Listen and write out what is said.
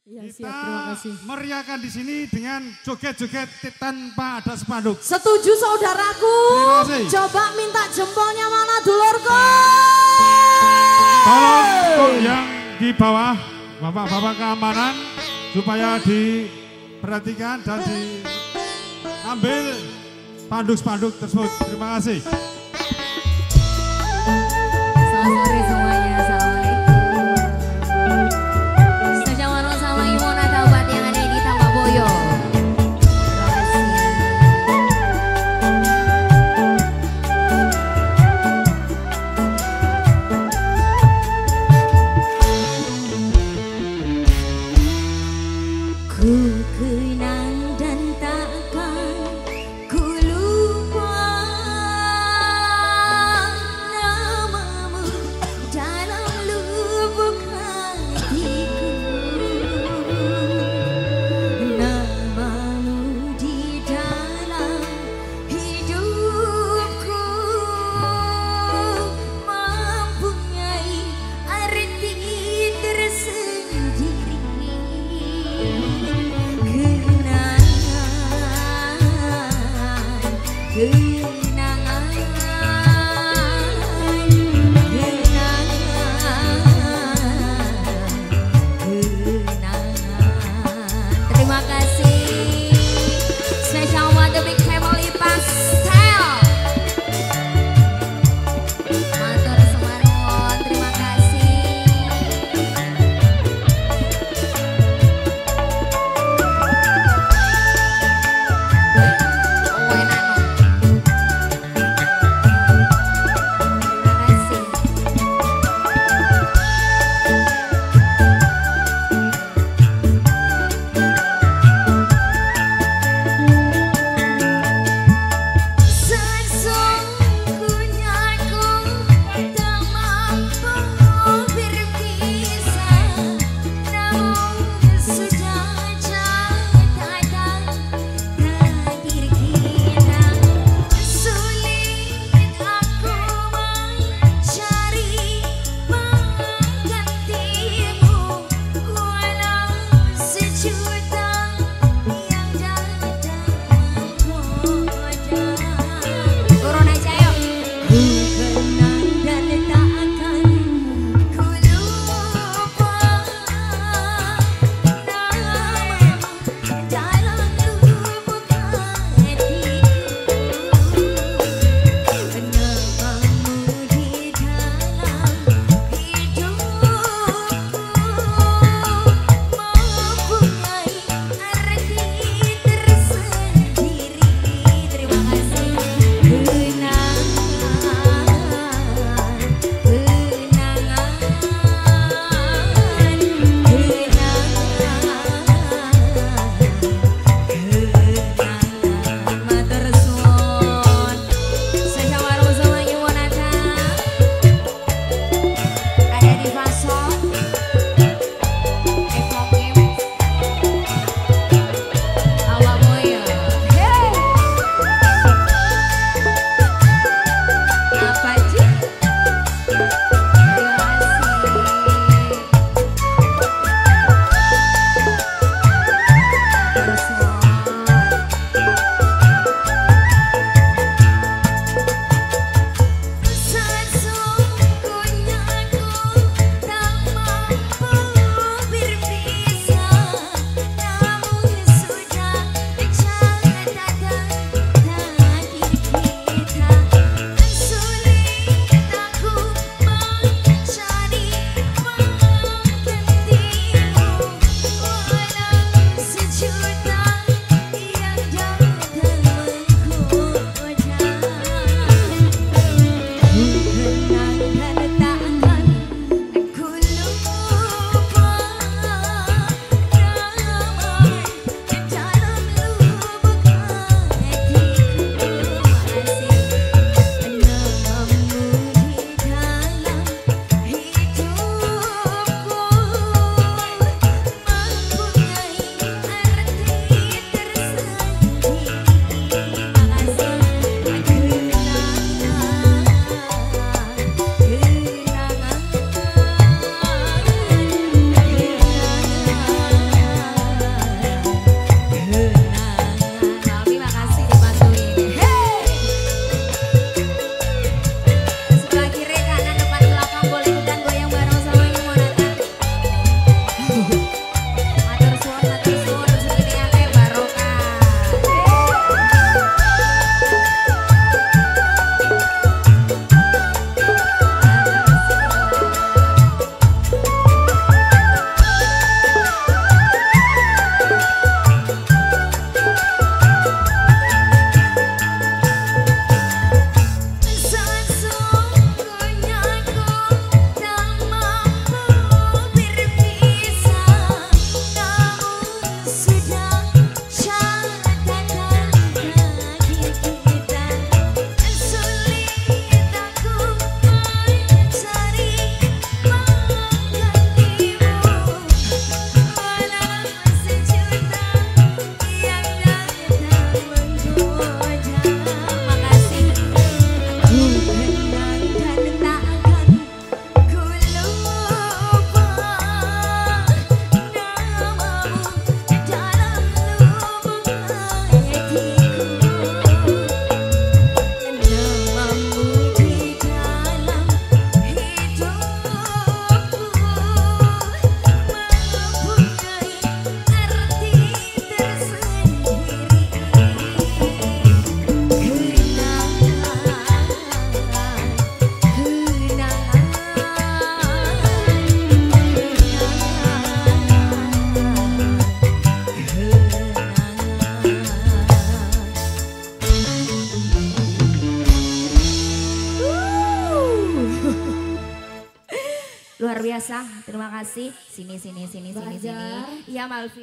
Ya, Kita siap, terima kasih. meriahkan di sini dengan joget-joget tanpa ada spanduk. Setuju saudaraku? Terima kasih. Coba minta jempolnya mana dulurku? Tolong yang di bawah, bapak-bapak keamanan, supaya diperhatikan dan diambil spanduk-spanduk tersebut. Terima kasih. Selamat sore semuanya, assalamualaikum. Spesial warung sama Imona Taubat yang ada di Tambaboyo. Terima kasih. Ku kenang dan takkan ku lupa namamu dalam lubuk hatiku, namamu di dalam hidupku mempunyai arti tersendiri. Terima kasih. Spesial buat The Big Family Pastel. Matur Semarang, terima kasih. Oh, enak no. biasa. Terima kasih. Sini. Iya Malvi.